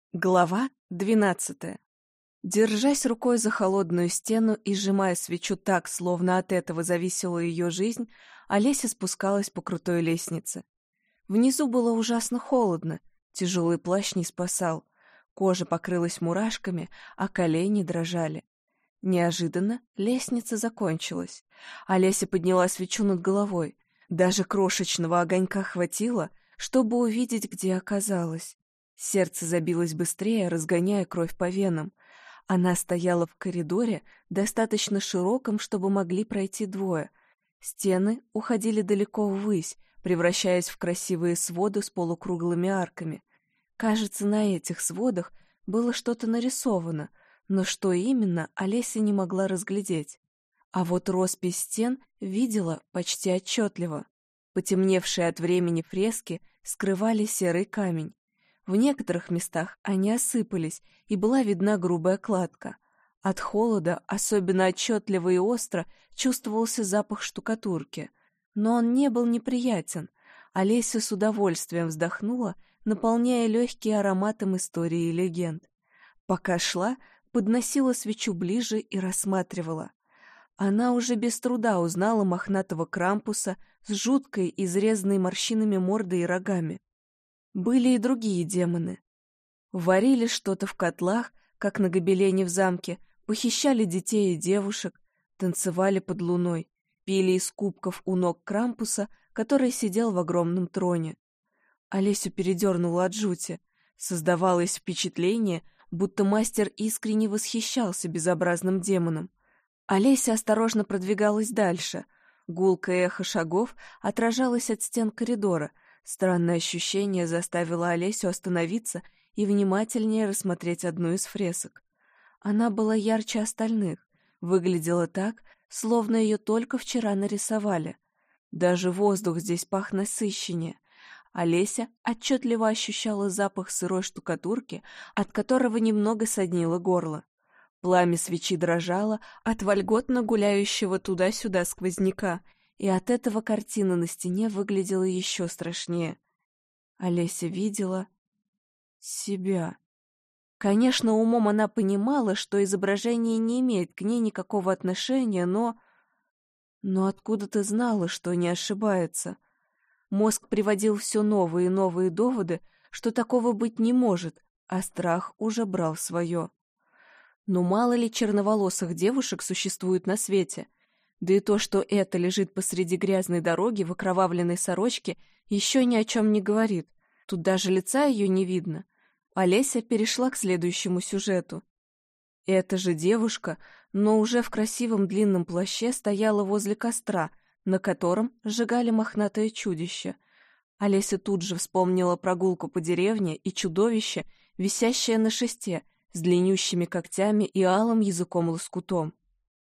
Глава 12. Держась рукой за холодную стену и сжимая свечу так, словно от этого зависела ее жизнь, Олеся спускалась по крутой лестнице. Внизу было ужасно холодно, тяжелый плащ не спасал, кожа покрылась мурашками, а колени дрожали. Неожиданно лестница закончилась. Олеся подняла свечу над головой. Даже крошечного огонька хватило, чтобы увидеть, где оказалась. Сердце забилось быстрее, разгоняя кровь по венам. Она стояла в коридоре, достаточно широком, чтобы могли пройти двое. Стены уходили далеко ввысь, превращаясь в красивые своды с полукруглыми арками. Кажется, на этих сводах было что-то нарисовано, но что именно, Олеся не могла разглядеть. А вот роспись стен видела почти отчетливо. Потемневшие от времени фрески скрывали серый камень. В некоторых местах они осыпались, и была видна грубая кладка. От холода, особенно отчетливо и остро, чувствовался запах штукатурки. Но он не был неприятен. Олеся с удовольствием вздохнула, наполняя легкие ароматом истории и легенд. Пока шла, подносила свечу ближе и рассматривала. Она уже без труда узнала мохнатого Крампуса с жуткой, изрезанной морщинами мордой и рогами. Были и другие демоны. Варили что-то в котлах, как на гобелене в замке, похищали детей и девушек, танцевали под луной, пили из кубков у ног Крампуса, который сидел в огромном троне. Олесю передернуло от жути. Создавалось впечатление, будто мастер искренне восхищался безобразным демоном. Олеся осторожно продвигалась дальше. Гулкое эхо шагов отражалось от стен коридора. Странное ощущение заставило Олесю остановиться и внимательнее рассмотреть одну из фресок. Она была ярче остальных, выглядела так, словно ее только вчера нарисовали. Даже воздух здесь пах насыщеннее. Олеся отчетливо ощущала запах сырой штукатурки, от которого немного соднило горло. Пламя свечи дрожало от вольготно гуляющего туда-сюда сквозняка, и от этого картина на стене выглядела еще страшнее. Олеся видела себя. Конечно, умом она понимала, что изображение не имеет к ней никакого отношения, но откуда-то знала, что не ошибается. Мозг приводил все новые и новые доводы, что такого быть не может, а страх уже брал свое. Но мало ли черноволосых девушек существует на свете? Да и то, что это лежит посреди грязной дороги в окровавленной сорочке, еще ни о чем не говорит. Тут даже лица ее не видно. Олеся перешла к следующему сюжету. Эта же девушка, но уже в красивом длинном плаще, стояла возле костра, на котором сжигали мохнатое чудище. Олеся тут же вспомнила прогулку по деревне и чудовище, висящее на шесте, с длиннющими когтями и алым языком-лоскутом.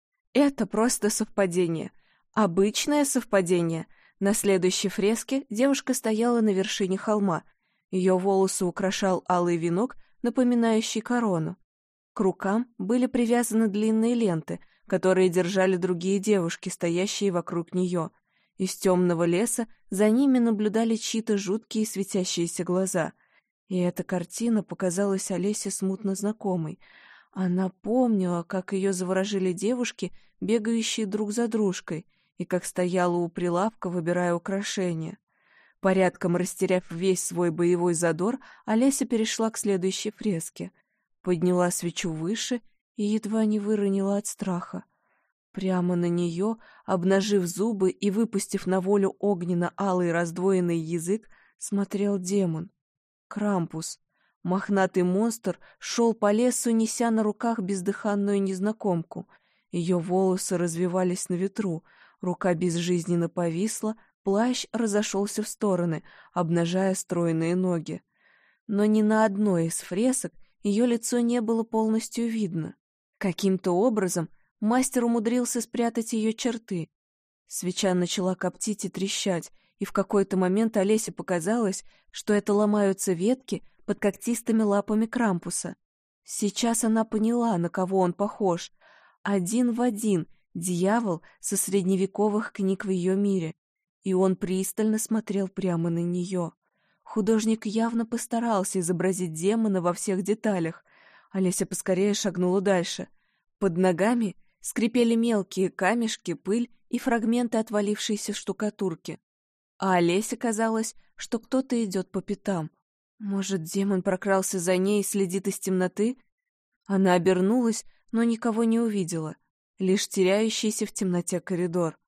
Это просто совпадение. Обычное совпадение. На следующей фреске девушка стояла на вершине холма. Ее волосы украшал алый венок, напоминающий корону. К рукам были привязаны длинные ленты, которые держали другие девушки, стоящие вокруг нее. Из темного леса за ними наблюдали чьи-то жуткие светящиеся глаза. И эта картина показалась Олесе смутно знакомой. Она помнила, как ее заворожили девушки, бегающие друг за дружкой, и как стояла у прилавка, выбирая украшения. Порядком растеряв весь свой боевой задор, Олеся перешла к следующей фреске. Подняла свечу выше и едва не выронила от страха. Прямо на нее, обнажив зубы и выпустив на волю огненно-алый раздвоенный язык, смотрел демон. Крампус. Мохнатый монстр шел по лесу, неся на руках бездыханную незнакомку. Ее волосы развивались на ветру, рука безжизненно повисла, плащ разошелся в стороны, обнажая стройные ноги. Но ни на одной из фресок ее лицо не было полностью видно. Каким-то образом мастер умудрился спрятать ее черты. Свеча начала коптить и трещать, и в какой-то момент Олесе показалось, что это ломаются ветки под когтистыми лапами Крампуса. Сейчас она поняла, на кого он похож. Один в один дьявол со средневековых книг в ее мире. И он пристально смотрел прямо на нее. Художник явно постарался изобразить демона во всех деталях. Олеся поскорее шагнула дальше. Под ногами скрипели мелкие камешки, пыль и фрагменты отвалившейся штукатурки. А Олесе казалось, что кто-то идет по пятам. Может, демон прокрался за ней и следит из темноты? Она обернулась, но никого не увидела, лишь теряющийся в темноте коридор.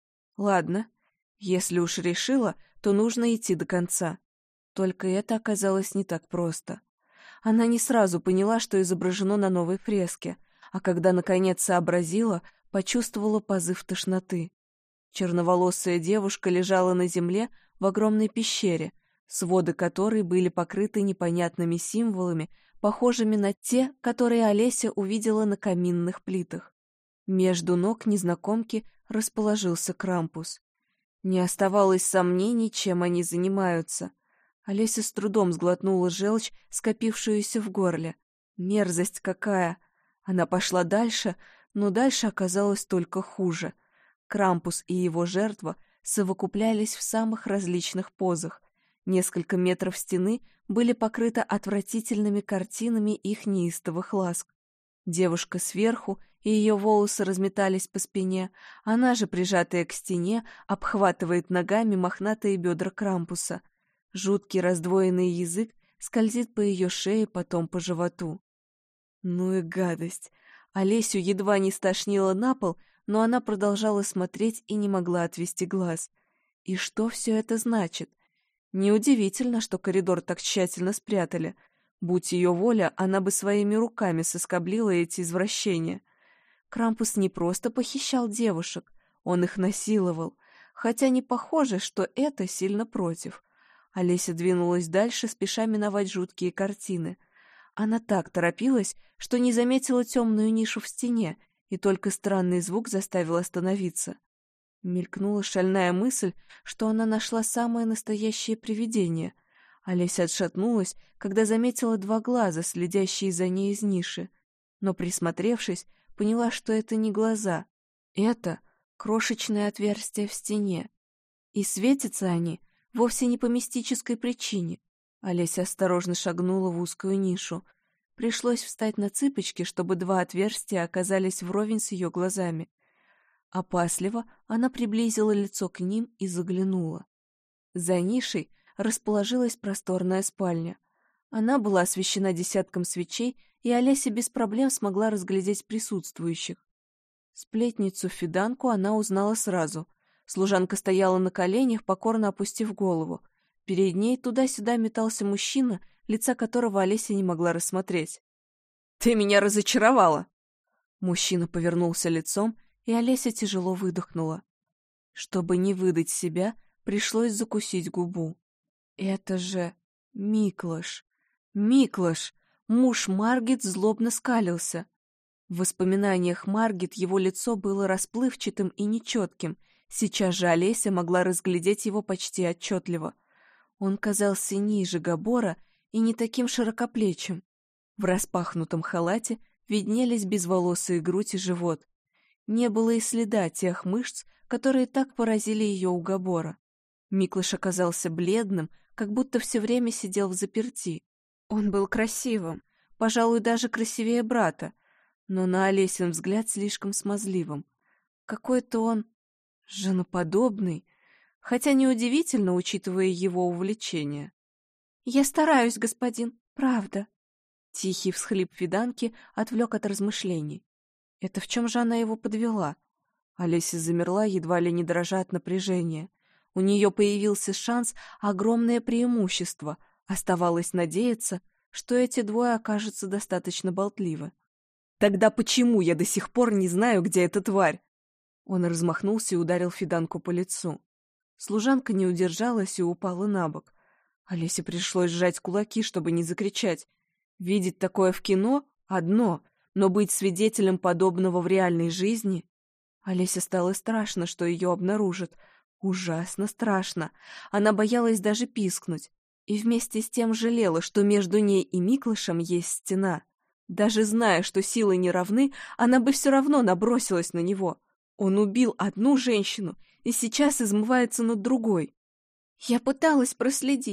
Ладно, если уж решила, то нужно идти до конца. Только это оказалось не так просто. Она не сразу поняла, что изображено на новой фреске, а когда наконец сообразила, почувствовала позыв тошноты. Черноволосая девушка лежала на земле в огромной пещере, своды которой были покрыты непонятными символами, похожими на те, которые Олеся увидела на каминных плитах. Между ног незнакомки расположился Крампус. Не оставалось сомнений, чем они занимаются. Олеся с трудом сглотнула желчь, скопившуюся в горле. Мерзость какая! Она пошла дальше, но дальше оказалось только хуже. Крампус и его жертва совокуплялись в самых различных позах. Несколько метров стены были покрыты отвратительными картинами их неистовых ласк. Девушка сверху, и ее волосы разметались по спине, она же, прижатая к стене, обхватывает ногами мохнатые бедра Крампуса. Жуткий раздвоенный язык скользит по ее шее, потом по животу. Ну и гадость! Олесю едва не стошнило на пол, но она продолжала смотреть и не могла отвести глаз. И что все это значит? Неудивительно, что коридор так тщательно спрятали. Будь ее воля, она бы своими руками соскоблила эти извращения. Крампус не просто похищал девушек, он их насиловал, хотя не похоже, что это сильно против. Олеся двинулась дальше, спеша миновать жуткие картины. Она так торопилась, что не заметила темную нишу в стене, и только странный звук заставил остановиться. Мелькнула шальная мысль, что она нашла самое настоящее привидение. Олеся отшатнулась, когда заметила два глаза, следящие за ней из ниши. Но, присмотревшись, поняла, что это не глаза. Это крошечное отверстие в стене. И светятся они вовсе не по мистической причине. Олеся осторожно шагнула в узкую нишу. Пришлось встать на цыпочки, чтобы два отверстия оказались вровень с ее глазами. Опасливо она приблизила лицо к ним и заглянула. За нишей расположилась просторная спальня. Она была освещена десятком свечей, и Олеся без проблем смогла разглядеть присутствующих. Сплетницу-фиданку она узнала сразу. Служанка стояла на коленях, покорно опустив голову. Перед ней туда-сюда метался мужчина, лица которого Олеся не могла рассмотреть. «Ты меня разочаровала!» Мужчина повернулся лицом, и Олеся тяжело выдохнула. Чтобы не выдать себя, пришлось закусить губу. Это же Миклош! Миклош! Муж Маргит злобно скалился. В воспоминаниях Маргит его лицо было расплывчатым и нечетким, сейчас же Олеся могла разглядеть его почти отчетливо. Он казался ниже Габора и не таким широкоплечим. В распахнутом халате виднелись безволосые грудь и живот. Не было и следа тех мышц, которые так поразили ее у Габора. Миклош оказался бледным, как будто все время сидел взаперти. Он был красивым, пожалуй, даже красивее брата, но на Олесин взгляд слишком смазливым. Какой-то он женоподобный, хотя неудивительно, учитывая его увлечение. «Я стараюсь, господин, правда». Тихий всхлип фиданки отвлек от размышлений. Это в чем же она его подвела? Олеся замерла, едва ли не дрожа от напряжения. У нее появился шанс, огромное преимущество. Оставалось надеяться, что эти двое окажутся достаточно болтливы. «Тогда почему я до сих пор не знаю, где эта тварь?» Он размахнулся и ударил фиданку по лицу. Служанка не удержалась и упала на бок. Олесе пришлось сжать кулаки, чтобы не закричать. Видеть такое в кино — одно, но быть свидетелем подобного в реальной жизни... Олесе стало страшно, что ее обнаружат. Ужасно страшно. Она боялась даже пискнуть. И вместе с тем жалела, что между ней и Миклошем есть стена. Даже зная, что силы не равны, она бы все равно набросилась на него. Он убил одну женщину и сейчас измывается над другой. «Я пыталась проследить.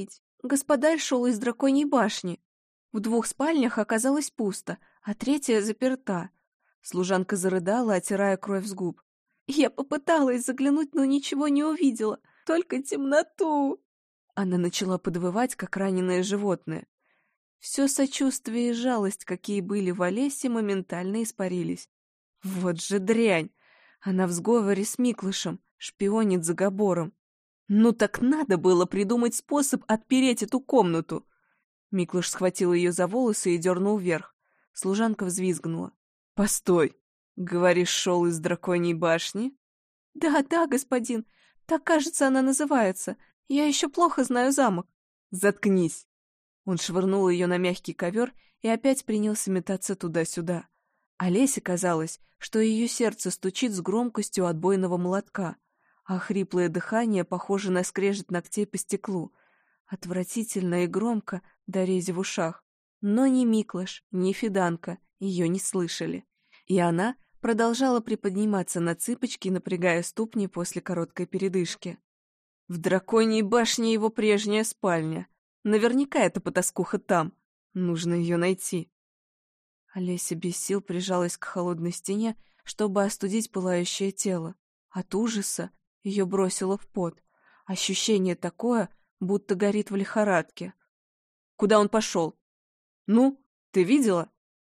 Господарь шел из драконьей башни. В 2 спальнях оказалось пусто, а 3 заперта. Служанка зарыдала, отирая кровь с губ. Я попыталась заглянуть, но ничего не увидела, только темноту. Она начала подвывать, как раненое животное. Все сочувствие и жалость, какие были в Олесе, моментально испарились. Вот же дрянь! Она в сговоре с Миклышем, шпионит за Габором. Ну так надо было придумать способ отпереть эту комнату. Миклыш схватил ее за волосы и дернул вверх. Служанка взвизгнула. «Постой! Говоришь, шел из драконьей башни?» «Да, господин. Так, кажется, она называется. Я еще плохо знаю замок». «Заткнись!» Он швырнул ее на мягкий ковер и опять принялся метаться туда-сюда. Олесе казалось, что ее сердце стучит с громкостью отбойного молотка, а хриплое дыхание похоже на скрежет ногтей по стеклу. Отвратительно и громко, до рези в ушах. Но ни Миклыш, ни Фиданка ее не слышали. И она продолжала приподниматься на цыпочки, напрягая ступни после короткой передышки. В драконьей башне его прежняя спальня. Наверняка эта потаскуха там. Нужно ее найти. Олеся без сил прижалась к холодной стене, чтобы остудить пылающее тело. От ужаса ее бросило в пот. Ощущение такое, будто горит в лихорадке. Куда он пошел? Ну, ты видела?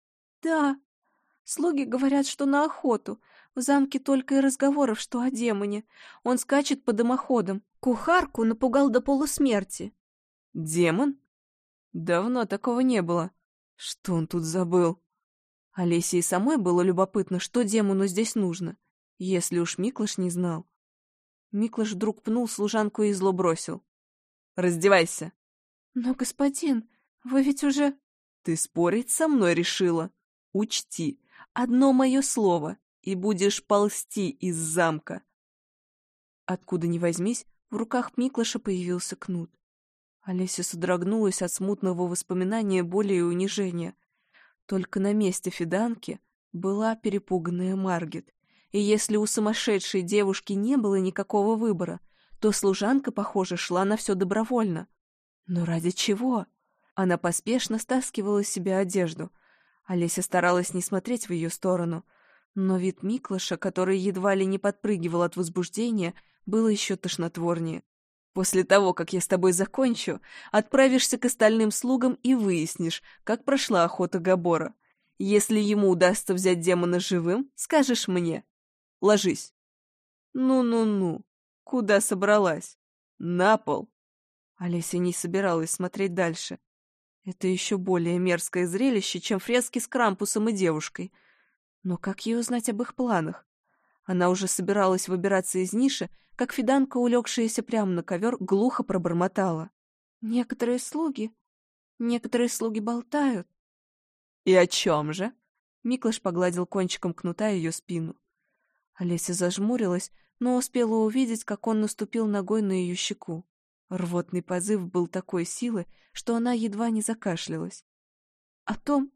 Да. Слуги говорят, что на охоту. В замке только и разговоров, что о демоне. Он скачет по дымоходам. Кухарку напугал до полусмерти. Демон? Давно такого не было. Что он тут забыл? Олесе и самой было любопытно, что демону здесь нужно, если уж Миклыш не знал. Миклыш вдруг пнул служанку и зло бросил. «Раздевайся!» «Но, господин, вы ведь уже...» «Ты спорить со мной решила? Учти, одно мое слово, и будешь ползти из замка!» Откуда ни возьмись, в руках Миклыша появился кнут. Олеся содрогнулась от смутного воспоминания боли и унижения. Только на месте Фиданки была перепуганная Маргит, и если у сумасшедшей девушки не было никакого выбора, то служанка, похоже, шла на все добровольно. Но ради чего? Она поспешно стаскивала с себя одежду. Олеся старалась не смотреть в ее сторону, но вид Миклыша, который едва ли не подпрыгивал от возбуждения, было еще тошнотворнее. «После того, как я с тобой закончу, отправишься к остальным слугам и выяснишь, как прошла охота Габора. Если ему удастся взять демона живым, скажешь мне. Ложись». «Ну-ну-ну, куда собралась? На пол!» Олеся не собиралась смотреть дальше. Это еще более мерзкое зрелище, чем фрески с Крампусом и девушкой. Но как ей узнать об их планах? Она уже собиралась выбираться из ниши, как Фиданка, улегшаяся прямо на ковер, глухо пробормотала. Некоторые слуги болтают. «И о чем же?» Миклыш погладил кончиком кнута ее спину. Олеся зажмурилась, но успела увидеть, как он наступил ногой на ее щеку. Рвотный позыв был такой силы, что она едва не закашлялась. О том...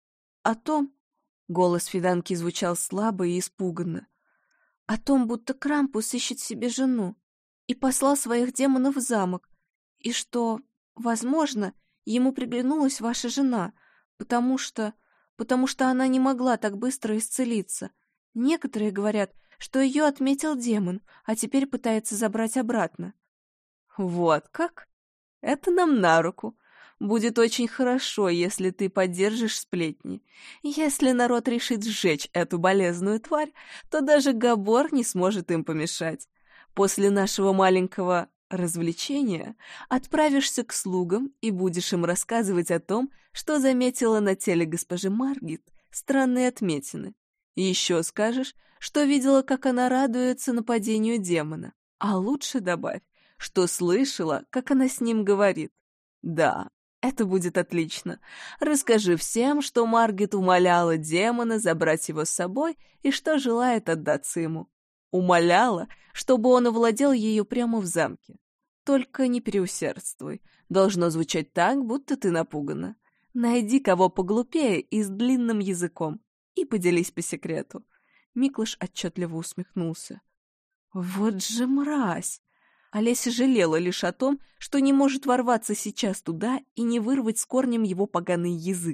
Голос Фиданки звучал слабо и испуганно. О том, будто Крампус ищет себе жену и послал своих демонов в замок, и что, возможно, ему приглянулась ваша жена, потому что она не могла так быстро исцелиться. Некоторые говорят, что ее отметил демон, а теперь пытается забрать обратно. Вот как? Это нам на руку. Будет очень хорошо, если ты поддержишь сплетни. Если народ решит сжечь эту болезную тварь, то даже Габор не сможет им помешать. После нашего маленького развлечения отправишься к слугам и будешь им рассказывать о том, что заметила на теле госпожи Маргит странные отметины. И еще скажешь, что видела, как она радуется нападению демона. А лучше добавь, что слышала, как она с ним говорит. Да, это будет отлично. Расскажи всем, что Маргит умоляла демона забрать его с собой и что желает отдаться ему. Умоляла, чтобы он овладел ее прямо в замке. Только не переусердствуй. Должно звучать так, будто ты напугана. Найди кого поглупее и с длинным языком и поделись по секрету. Миклыш отчетливо усмехнулся. Вот же мразь! Олеся жалела лишь о том, что не может ворваться сейчас туда и не вырвать с корнем его поганый язык.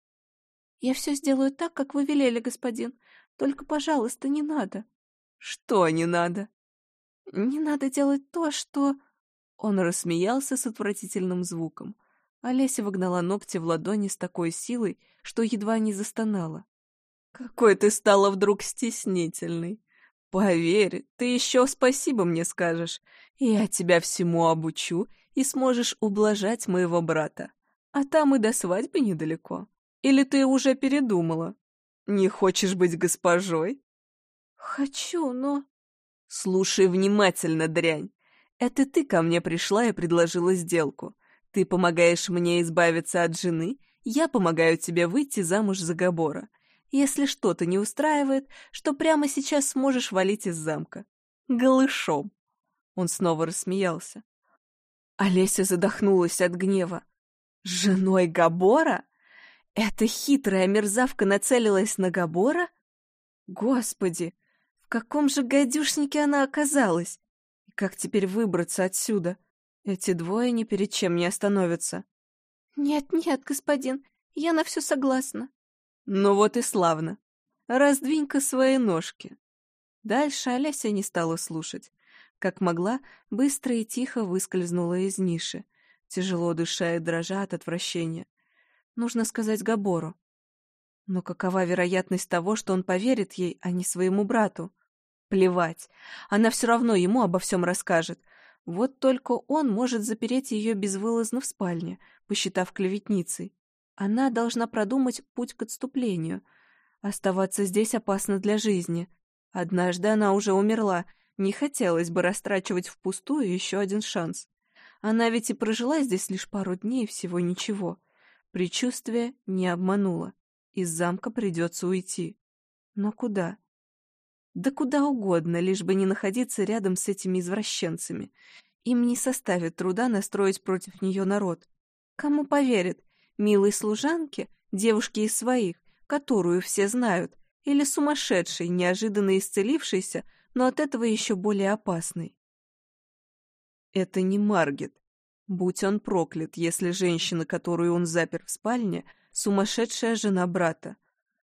«Я все сделаю так, как вы велели, господин. Только, пожалуйста, не надо». «Что не надо?» «Не надо делать то, что...» Он рассмеялся с отвратительным звуком. Олеся вогнала ногти в ладони с такой силой, что едва не застонала. «Какой ты стала вдруг стеснительной! Поверь, ты еще спасибо мне скажешь. Я тебя всему обучу, и сможешь ублажать моего брата. А там и до свадьбы недалеко. Или ты уже передумала? Не хочешь быть госпожой?» «Хочу, но...» «Слушай внимательно, дрянь. Это ты ко мне пришла и предложила сделку. Ты помогаешь мне избавиться от жены, я помогаю тебе выйти замуж за Габора. Если что-то не устраивает, что прямо сейчас сможешь валить из замка. Голышом». Он снова рассмеялся. Олеся задохнулась от гнева. «Женой Габора? Эта хитрая мерзавка нацелилась на Габора? Господи, в каком же гадюшнике она оказалась? И как теперь выбраться отсюда? Эти двое ни перед чем не остановятся». «Нет, господин, я на все согласна». «Ну вот и славно. Раздвинь-ка свои ножки». Дальше Олеся не стала слушать. Как могла, быстро и тихо выскользнула из ниши, тяжело дыша и дрожа от отвращения. Нужно сказать Габору. Но какова вероятность того, что он поверит ей, а не своему брату? Плевать, она все равно ему обо всем расскажет. Вот только он может запереть ее безвылазно в спальне, посчитав клеветницей. Она должна продумать путь к отступлению. Оставаться здесь опасно для жизни. Однажды она уже умерла, не хотелось бы растрачивать впустую еще один шанс. Она ведь и прожила здесь лишь пару дней, всего ничего. Предчувствие не обмануло. Из замка придется уйти. Но куда? Да куда угодно, лишь бы не находиться рядом с этими извращенцами. Им не составит труда настроить против нее народ. Кому поверят? Милой служанке, девушке из своих, которую все знают, или сумасшедшей, неожиданно исцелившейся, но от этого еще более опасной? Это не Маргет. Будь он проклят, если женщина, которую он запер в спальне, сумасшедшая жена брата.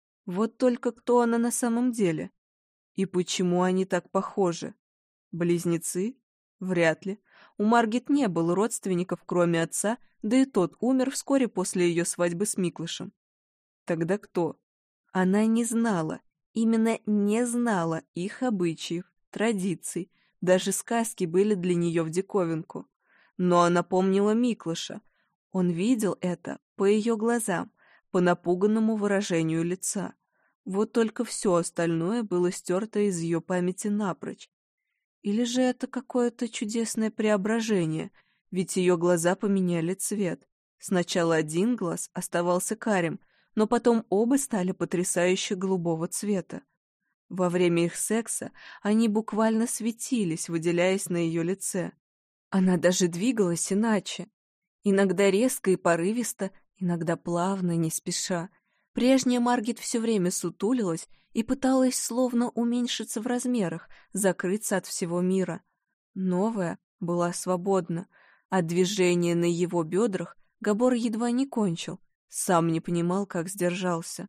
Вот только кто она на самом деле? И почему они так похожи? Близнецы? Вряд ли. У Маргет не было родственников, кроме отца, да и тот умер вскоре после ее свадьбы с Миклышем. Тогда кто? Она не знала, именно не знала их обычаев, традиций, даже сказки были для нее в диковинку. Но она помнила Миклыша. Он видел это по ее глазам, по напуганному выражению лица. Вот только все остальное было стерто из ее памяти напрочь. Или же это какое-то чудесное преображение, ведь ее глаза поменяли цвет. Сначала один глаз оставался карим, но потом оба стали потрясающе голубого цвета. Во время их секса они буквально светились, выделяясь на ее лице. Она даже двигалась иначе. Иногда резко и порывисто, иногда плавно, не спеша. Прежняя Маргет все время сутулилась и пыталась словно уменьшиться в размерах, закрыться от всего мира. Новая была свободна. От движения на его бедрах Габор едва не кончил, сам не понимал, как сдержался.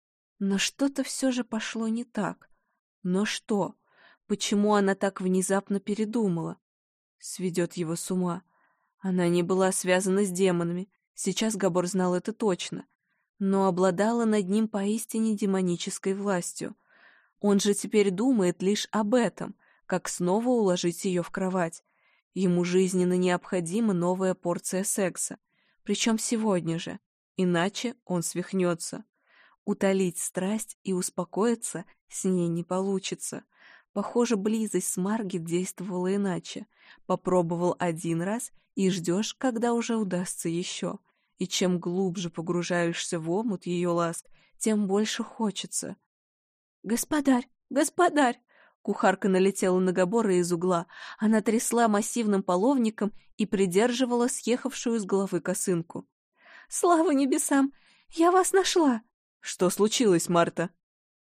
Но что-то все же пошло не так. Но что? Почему она так внезапно передумала? Сведет его с ума. Она не была связана с демонами, сейчас Габор знал это точно, но обладала над ним поистине демонической властью. Он же теперь думает лишь об этом, как снова уложить ее в кровать. Ему жизненно необходима новая порция секса, причем сегодня же, иначе он свихнется. Утолить страсть и успокоиться с ней не получится. Похоже, близость с Маргет действовала иначе. Попробовал один раз и ждешь, когда уже удастся еще. И чем глубже погружаешься в омут ее ласк, тем больше хочется. «Господарь! Господарь!» Кухарка налетела на Габора из угла. Она трясла массивным половником и придерживала съехавшую с головы косынку. «Слава небесам! Я вас нашла!» «Что случилось, Марта?»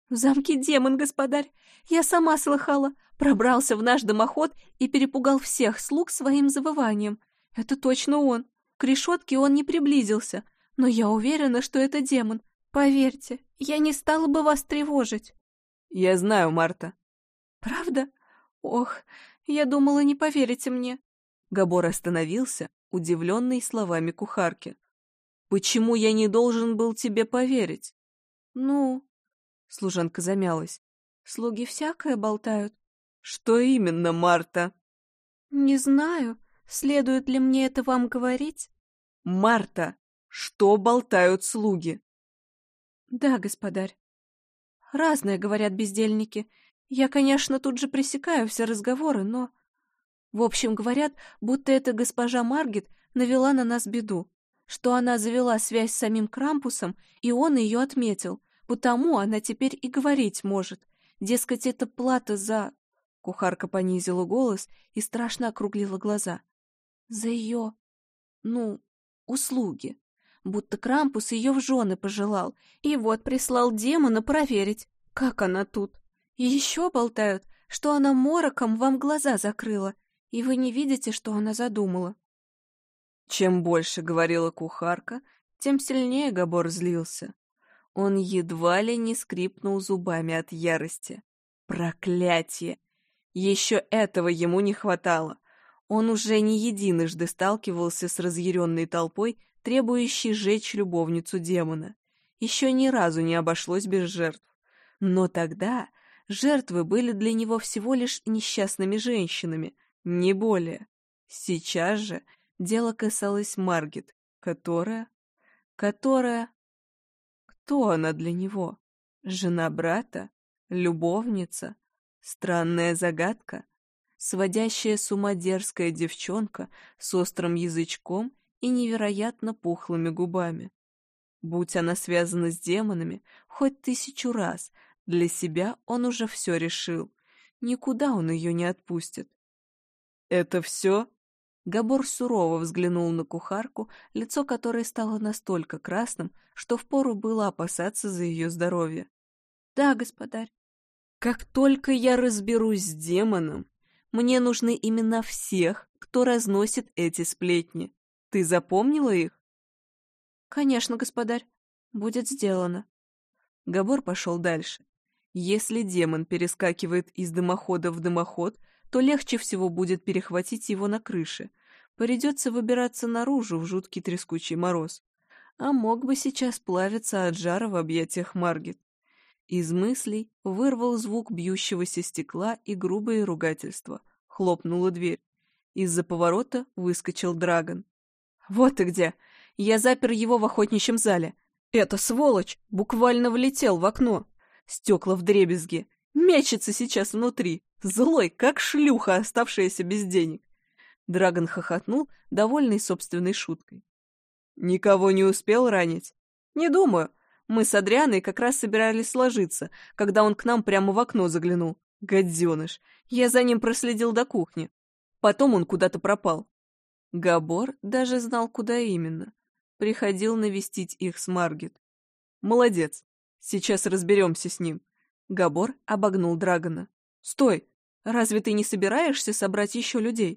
«В замке демон, господарь! Я сама слыхала. Пробрался в наш дымоход и перепугал всех слуг своим завыванием. Это точно он. К решетке он не приблизился, но я уверена, что это демон. Поверьте, я не стала бы вас тревожить». «Я знаю, Марта». «Правда? Ох, я думала, не поверите мне». Габор остановился, удивленный словами кухарки. «Почему я не должен был тебе поверить?» «Ну...» — служанка замялась. «Слуги всякое болтают». «Что именно, Марта?» «Не знаю. Следует ли мне это вам говорить?» «Марта, что болтают слуги?» «Да, господарь. Разное, говорят бездельники. Я, конечно, тут же пресекаю все разговоры, но... В общем, говорят, будто эта госпожа Маргит навела на нас беду, что она завела связь с самим Крампусом, и он ее отметил, потому она теперь и говорить может. Дескать, это плата за...» Кухарка понизила голос и страшно округлила глаза. «За ее... услуги. Будто Крампус ее в жены пожелал, и вот прислал демона проверить, как она тут. И еще болтают, что она мороком вам глаза закрыла, и вы не видите, что она задумала». Чем больше говорила кухарка, тем сильнее Габор злился. Он едва ли не скрипнул зубами от ярости. Проклятие! Еще этого ему не хватало. Он уже не единожды сталкивался с разъяренной толпой, требующей сжечь любовницу демона. Еще ни разу не обошлось без жертв. Но тогда жертвы были для него всего лишь несчастными женщинами, не более. Сейчас же дело касалось Маргит, которая... Кто она для него? Жена брата? Любовница? Странная загадка? Сводящая с ума дерзкая девчонка с острым язычком и невероятно пухлыми губами. Будь она связана с демонами хоть 1000 раз, для себя он уже все решил. Никуда он ее не отпустит. «Это все?» Габор сурово взглянул на кухарку, лицо которой стало настолько красным, что впору было опасаться за ее здоровье. «Да, господарь». «Как только я разберусь с демоном, мне нужны имена всех, кто разносит эти сплетни. Ты запомнила их?» «Конечно, господарь. Будет сделано». Габор пошел дальше. Если демон перескакивает из дымохода в дымоход, то легче всего будет перехватить его на крыше. Придется выбираться наружу в жуткий трескучий мороз. А мог бы сейчас плавиться от жара в объятиях Маргит. Из мыслей вырвал звук бьющегося стекла и грубые ругательства. Хлопнула дверь. Из-за поворота выскочил Драгон. «Вот ты где! Я запер его в охотничьем зале. Эта сволочь буквально влетел в окно. Стекла вдребезги. Мечется сейчас внутри. Злой, как шлюха, оставшаяся без денег». Драгон хохотнул, довольный собственной шуткой. «Никого не успел ранить?» «Не думаю. Мы с Адрианой как раз собирались сложиться, когда он к нам прямо в окно заглянул. Гаденыш. Я за ним проследил до кухни. Потом он куда-то пропал». Габор даже знал, куда именно. Приходил навестить их с Маргит. «Молодец. Сейчас разберемся с ним». Габор обогнул Драгона. «Стой! Разве ты не собираешься собрать еще людей?»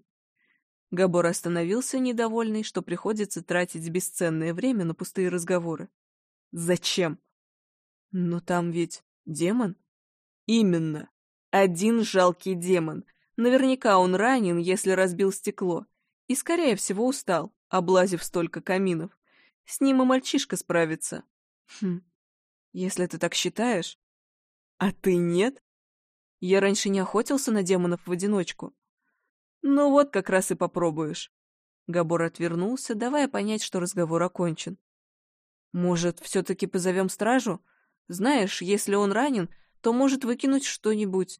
Габор остановился, недовольный, что приходится тратить бесценное время на пустые разговоры. «Зачем?» «Но там ведь демон?» «Именно. Один жалкий демон. Наверняка он ранен, если разбил стекло. И, скорее всего, устал, облазив столько каминов. С ним и мальчишка справится». «Хм, если ты так считаешь...» «А ты нет?» «Я раньше не охотился на демонов в одиночку». «Ну вот, как раз и попробуешь». Габор отвернулся, давая понять, что разговор окончен. «Может, все-таки позовем стражу? Знаешь, если он ранен, то может выкинуть что-нибудь».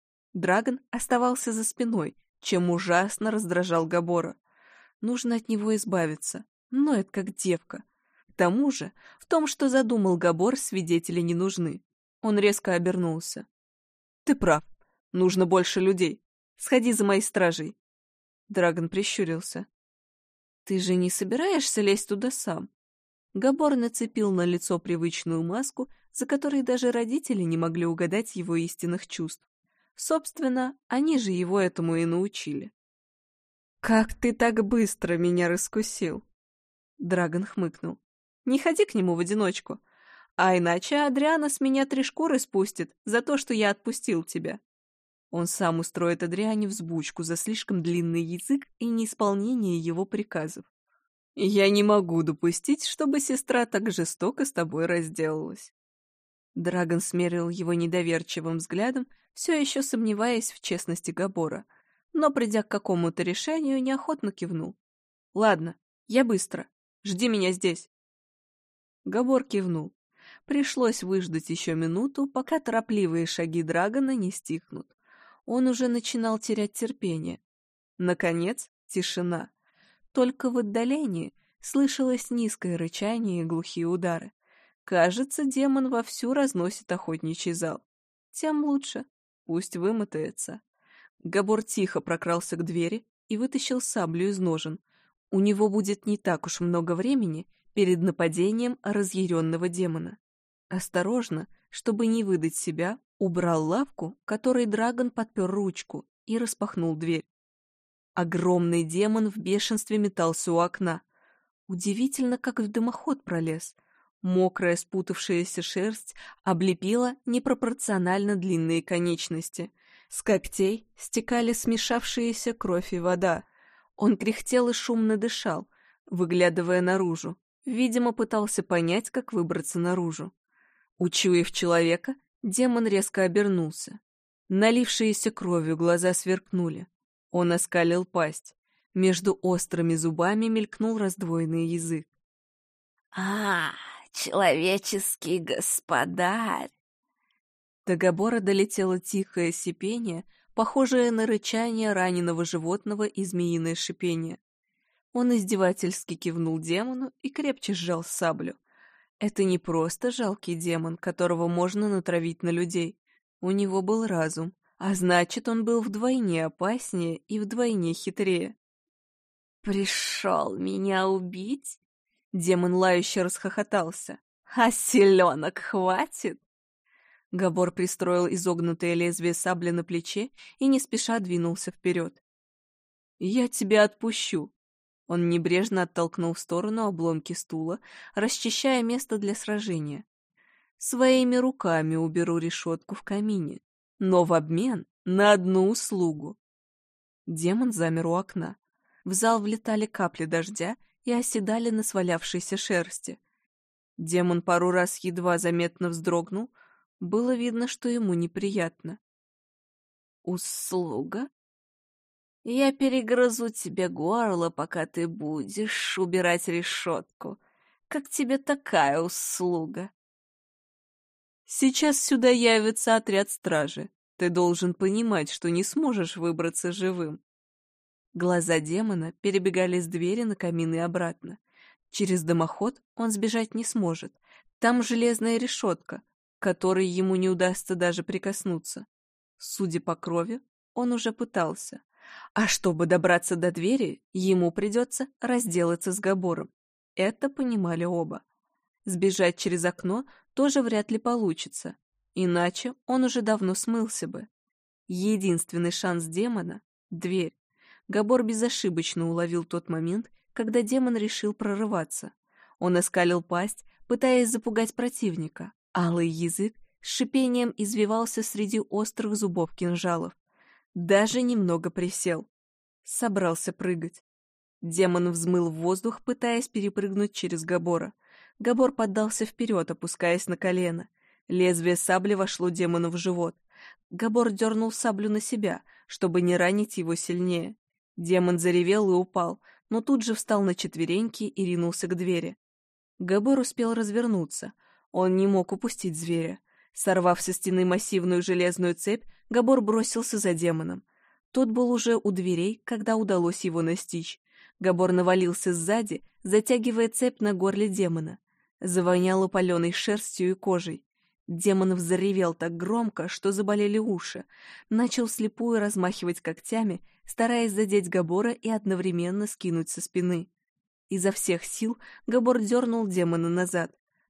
Драгон оставался за спиной, чем ужасно раздражал Габора. Нужно от него избавиться, но это как девка. К тому же, в том, что задумал Габор, свидетели не нужны. Он резко обернулся. «Ты прав. Нужно больше людей. Сходи за моей стражей». Драгон прищурился. «Ты же не собираешься лезть туда сам?» Габор нацепил на лицо привычную маску, за который даже родители не могли угадать его истинных чувств. Собственно, они же его этому и научили. «Как ты так быстро меня раскусил?» Драгон хмыкнул. «Не ходи к нему в одиночку, а иначе Адриана с меня 3 шкуры спустит за то, что я отпустил тебя». Он сам устроит Адриане взбучку за слишком длинный язык и неисполнение его приказов. «Я не могу допустить, чтобы сестра так жестоко с тобой разделалась». Драгон смерил его недоверчивым взглядом, все еще сомневаясь в честности Габора, но, придя к какому-то решению, неохотно кивнул. «Ладно, я быстро. Жди меня здесь». Габор кивнул. Пришлось выждать еще минуту, пока торопливые шаги Драгона не стихнут. Он уже начинал терять терпение. Наконец, тишина. Только в отдалении слышалось низкое рычание и глухие удары. Кажется, демон вовсю разносит охотничий зал. Тем лучше. Пусть вымотается. Габор тихо прокрался к двери и вытащил саблю из ножен. У него будет не так уж много времени перед нападением разъяренного демона. Осторожно, чтобы не выдать себя, убрал лавку, которой Драгон подпер ручку, и распахнул дверь. Огромный демон в бешенстве метался у окна. Удивительно, как в дымоход пролез. Мокрая спутавшаяся шерсть облепила непропорционально длинные конечности. С когтей стекали смешавшиеся кровь и вода. Он кряхтел и шумно дышал, выглядывая наружу. Видимо, пытался понять, как выбраться наружу. Учуяв человека, демон резко обернулся. Налившиеся кровью глаза сверкнули. Он оскалил пасть. Между острыми зубами мелькнул раздвоенный язык. Человеческий господарь!» До Габора долетело тихое сипение, похожее на рычание раненого животного и змеиное шипение. Он издевательски кивнул демону и крепче сжал саблю. Это не просто жалкий демон, которого можно натравить на людей. У него был разум, а значит, он был вдвойне опаснее и вдвойне хитрее. «Пришел меня убить? Демон лающе расхохотался. А селенок хватит?» Габор пристроил изогнутое лезвие сабли на плече и не спеша двинулся вперед. «Я тебя отпущу!» Он небрежно оттолкнул в сторону обломки стула, расчищая место для сражения. «Своими руками уберу решетку в камине, но в обмен на одну услугу». Демон замер у окна. В зал влетали капли дождя и оседали на свалявшейся шерсти. Демон пару раз едва заметно вздрогнул. Было видно, что ему неприятно. «Услуга? Я перегрызу тебе горло, пока ты будешь убирать решетку. Как тебе такая услуга?» «Сейчас сюда явится отряд стражи. Ты должен понимать, что не сможешь выбраться живым». Глаза демона перебегали с двери на камин и обратно. Через дымоход он сбежать не сможет. Там железная решетка, к которой ему не удастся даже прикоснуться. Судя по крови, он уже пытался. А чтобы добраться до двери, ему придется разделаться с Габором. Это понимали оба. Сбежать через окно тоже вряд ли получится, иначе он уже давно смылся бы. Единственный шанс демона — дверь. Габор безошибочно уловил тот момент, когда демон решил прорываться. Он оскалил пасть, пытаясь запугать противника. Алый язык с шипением извивался среди острых зубов кинжалов. Даже немного присел. Собрался прыгать. Демон взмыл в воздух, пытаясь перепрыгнуть через Габора. Габор поддался вперед, опускаясь на колено. Лезвие сабли вошло демону в живот. Габор дернул саблю на себя, чтобы не ранить его сильнее. Демон заревел и упал, но тут же встал на четвереньки и ринулся к двери. Габор успел развернуться. Он не мог упустить зверя. Сорвав со стены массивную железную цепь, Габор бросился за демоном. Тот был уже у дверей, когда удалось его настичь. Габор навалился сзади, затягивая цепь на горле демона. Завоняло паленой шерстью и кожей. Демон взревел так громко, что заболели уши. Начал вслепую размахивать когтями, стараясь задеть Габора и одновременно скинуть со спины. Изо всех сил Габор дернул демона назад.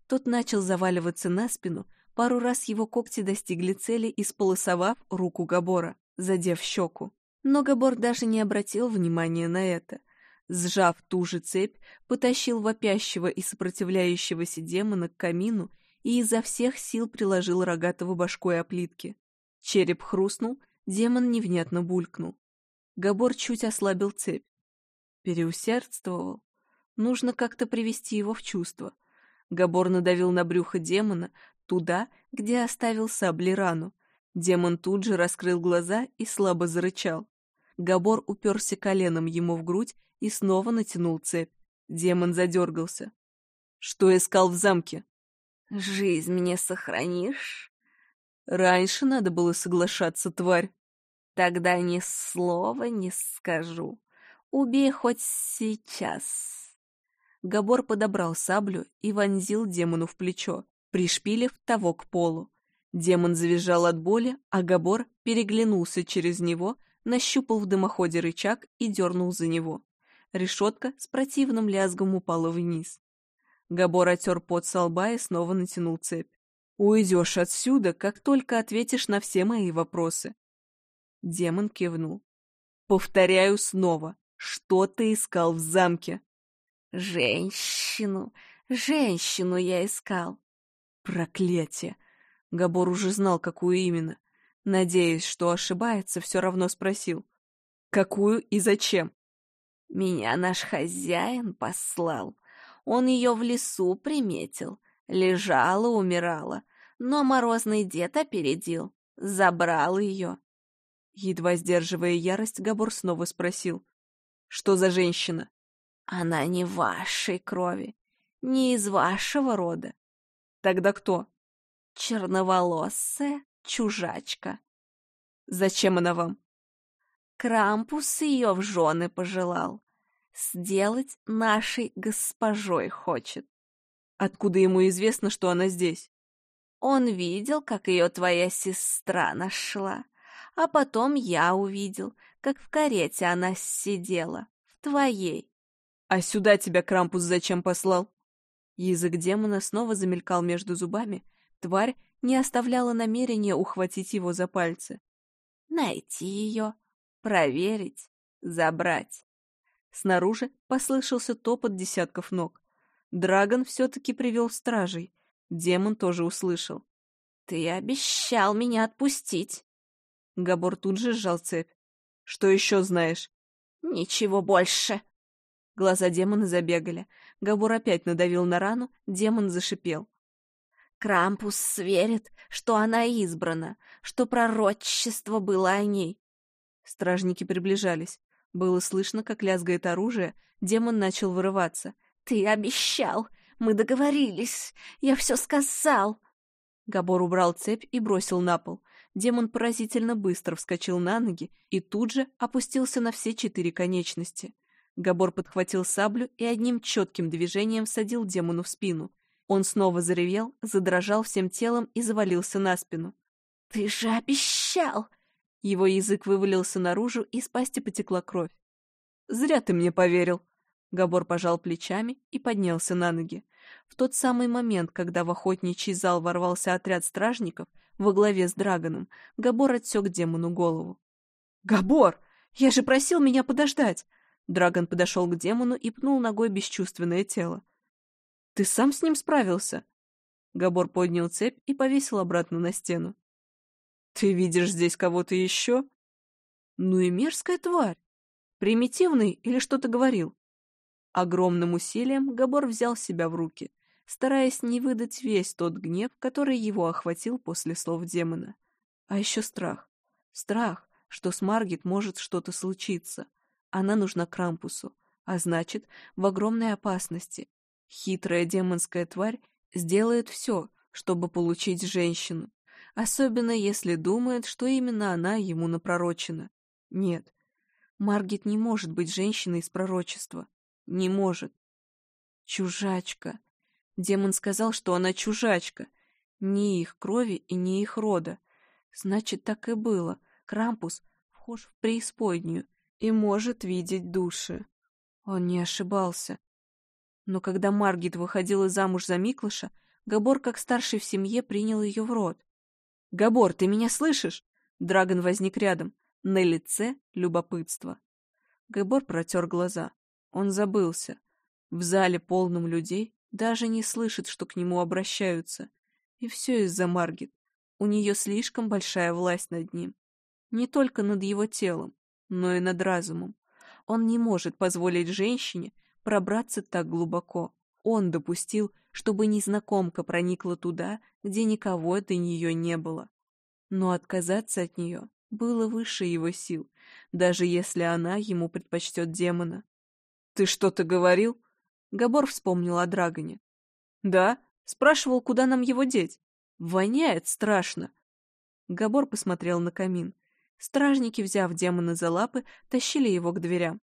Тот начал заваливаться на спину, пару раз его когти достигли цели, исполосовав руку Габора, задев щеку. Но Габор даже не обратил внимания на это. Сжав ту же цепь, потащил вопящего и сопротивляющегося демона к камину и изо всех сил приложил рогатого башкой о плитки. Череп хрустнул, демон невнятно булькнул. Габор чуть ослабил цепь. Переусердствовал. Нужно как-то привести его в чувство. Габор надавил на брюхо демона, туда, где оставил сабли рану. Демон тут же раскрыл глаза и слабо зарычал. Габор уперся коленом ему в грудь и снова натянул цепь. Демон задергался. «Что искал в замке?» «Жизнь мне сохранишь?» «Раньше надо было соглашаться, тварь». «Тогда ни слова не скажу. Убей хоть сейчас». Габор подобрал саблю и вонзил демону в плечо, пришпилив того к полу. Демон завизжал от боли, а Габор переглянулся через него, нащупал в дымоходе рычаг и дернул за него. Решетка с противным лязгом упала вниз. Габор отер пот со лба и снова натянул цепь. «Уйдешь отсюда, как только ответишь на все мои вопросы». Демон кивнул. «Повторяю снова, что ты искал в замке?» Женщину я искал». «Проклятие!» Габор уже знал, какую именно. Надеясь, что ошибается, все равно спросил. «Какую и зачем?» «Меня наш хозяин послал. Он ее в лесу приметил. Лежала, умирала. Но морозный дед опередил. Забрал ее». Едва сдерживая ярость, Габор снова спросил. «Что за женщина?» «Она не вашей крови, не из вашего рода». «Тогда кто?» «Черноволосая чужачка». «Зачем она вам?» Крампус ее в жены пожелал. Сделать нашей госпожой хочет». «Откуда ему известно, что она здесь?» «Он видел, как ее твоя сестра нашла, а потом я увидел, как в карете она сидела, в твоей». «А сюда тебя Крампус зачем послал?» Язык демона снова замелькал между зубами. Тварь не оставляла намерения ухватить его за пальцы. «Найти ее, проверить, забрать». Снаружи послышался топот десятков ног. Драгон все-таки привел стражей. Демон тоже услышал. «Ты обещал меня отпустить». Габор тут же сжал цепь. «Что еще знаешь?» «Ничего больше». Глаза демона забегали. Габор опять надавил на рану, демон зашипел. «Крампус верит, что она избрана, что пророчество было о ней». Стражники приближались. Было слышно, как лязгает оружие, демон начал вырываться. «Ты обещал! Мы договорились! Я все сказал!» Габор убрал цепь и бросил на пол. Демон поразительно быстро вскочил на ноги и тут же опустился на все 4 конечности. Габор подхватил саблю и одним четким движением всадил демону в спину. Он снова заревел, задрожал всем телом и завалился на спину. «Ты же обещал!» Его язык вывалился наружу, и с пасти потекла кровь. «Зря ты мне поверил!» Габор пожал плечами и поднялся на ноги. В тот самый момент, когда в охотничий зал ворвался отряд стражников во главе с Драгоном, Габор отсек демону голову. «Габор! Я же просил меня подождать!» Драгон подошел к демону и пнул ногой бесчувственное тело. «Ты сам с ним справился?» Габор поднял цепь и повесил обратно на стену. «Ты видишь здесь кого-то еще?» «Ну и мерзкая тварь! Примитивный или что-то говорил?» Огромным усилием Габор взял себя в руки, стараясь не выдать весь тот гнев, который его охватил после слов демона. А еще страх. Страх, что с Маргит может что-то случиться. Она нужна Крампусу, а значит, в огромной опасности. Хитрая демонская тварь сделает все, чтобы получить женщину, особенно если думает, что именно она ему напророчена. Нет, Маргит не может быть женщиной из пророчества. Не может. Чужачка. Демон сказал, что она чужачка. Ни их крови и ни их рода. Значит, так и было. Крампус вхож в преисподнюю и может видеть души. Он не ошибался. Но когда Маргит выходила замуж за Миклаша, Габор, как старший в семье, принял ее в рот. «Габор, ты меня слышишь?» Драгон возник рядом. На лице любопытство. Габор протер глаза. Он забылся. В зале, полном людей, даже не слышит, что к нему обращаются. И все из-за Маргит. У нее слишком большая власть над ним. Не только над его телом, но и над разумом. Он не может позволить женщине пробраться так глубоко. Он допустил, чтобы незнакомка проникла туда, где никого до нее не было. Но отказаться от нее было выше его сил, даже если она ему предпочтет демона. «Ты что-то говорил?» Габор вспомнил о Драгоне. «Да, спрашивал, куда нам его деть. Воняет страшно». Габор посмотрел на камин. Стражники, взяв демона за лапы, тащили его к дверям.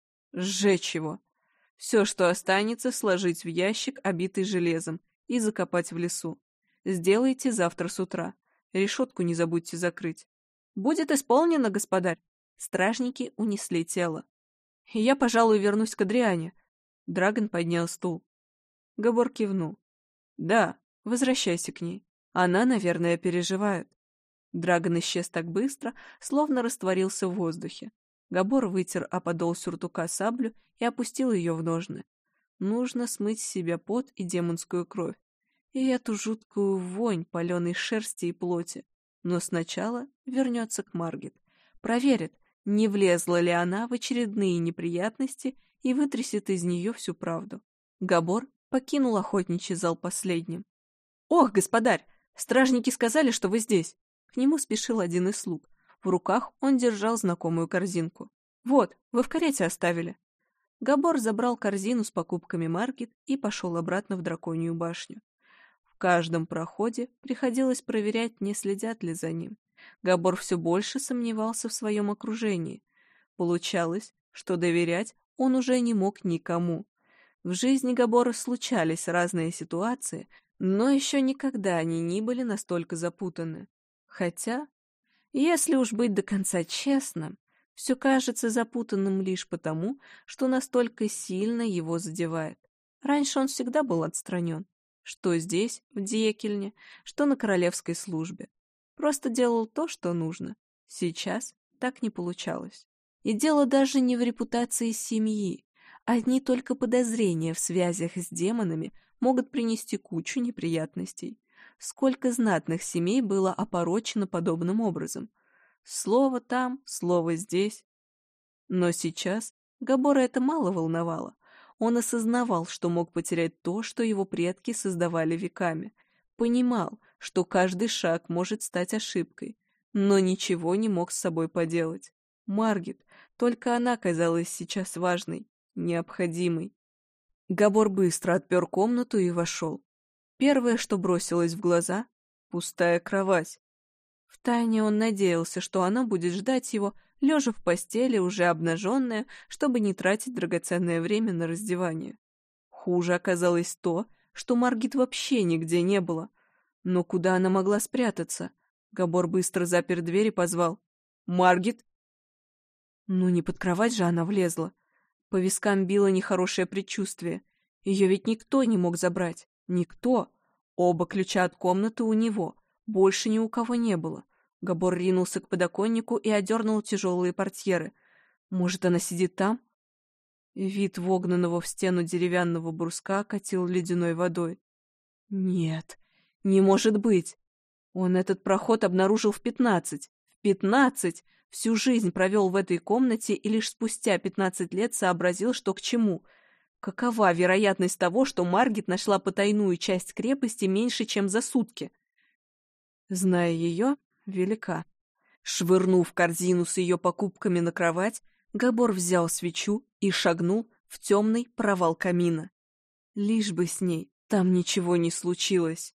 «Сжечь его. Все, что останется, сложить в ящик, обитый железом, и закопать в лесу. Сделайте завтра с утра. Решетку не забудьте закрыть». «Будет исполнено, господарь». Стражники унесли тело. «Я, пожалуй, вернусь к Адриане». Драгон поднял стул. Габор кивнул. «Да, возвращайся к ней. Она, наверное, переживает». Драгон исчез так быстро, словно растворился в воздухе. Габор вытер о подол сюртука саблю и опустил ее в ножны. Нужно смыть с себя пот и демонскую кровь, и эту жуткую вонь паленой шерсти и плоти. Но сначала вернется к Маргит, проверит, не влезла ли она в очередные неприятности и вытрясет из нее всю правду. Габор покинул охотничий зал последним. «Ох, господарь, стражники сказали, что вы здесь!» К нему спешил один из слуг. В руках он держал знакомую корзинку. «Вот, вы в карете оставили». Габор забрал корзину с покупками Маргит и пошел обратно в Драконью башню. В каждом проходе приходилось проверять, не следят ли за ним. Габор все больше сомневался в своем окружении. Получалось, что доверять он уже не мог никому. В жизни Габора случались разные ситуации, но еще никогда они не были настолько запутаны. Хотя, если уж быть до конца честным, все кажется запутанным лишь потому, что настолько сильно его задевает. Раньше он всегда был отстранен. Что здесь, в Дьекельне, что на королевской службе. Просто делал то, что нужно. Сейчас так не получалось. И дело даже не в репутации семьи. Одни только подозрения в связях с демонами могут принести кучу неприятностей. Сколько знатных семей было опорочено подобным образом. Слово там, слово здесь. Но сейчас Габора это мало волновало. Он осознавал, что мог потерять то, что его предки создавали веками. Понимал, что каждый шаг может стать ошибкой, но ничего не мог с собой поделать. Маргит, только она казалась сейчас важной, необходимой. Габор быстро отпер комнату и вошел. Первое, что бросилось в глаза — пустая кровать. Втайне он надеялся, что она будет ждать его, лежа в постели, уже обнаженная, чтобы не тратить драгоценное время на раздевание. Хуже оказалось то, что Маргит вообще нигде не было. Но куда она могла спрятаться? Габор быстро запер дверь и позвал. «Маргит!» Ну, не под кровать же она влезла. По вискам било нехорошее предчувствие. Ее ведь никто не мог забрать. Никто. Оба ключа от комнаты у него. Больше ни у кого не было. Габор ринулся к подоконнику и одернул тяжелые портьеры. Может, она сидит там? Вид вогнанного в стену деревянного бруска окатил ледяной водой. Нет, не может быть. Он этот проход обнаружил в 15. В 15! Всю жизнь провел в этой комнате и лишь спустя 15 лет сообразил, что к чему. Какова вероятность того, что Маргит нашла потайную часть крепости меньше, чем за сутки? Зная ее, велика. Швырнув корзину с ее покупками на кровать, Габор взял свечу и шагнул в темный провал камина. Лишь бы с ней там ничего не случилось.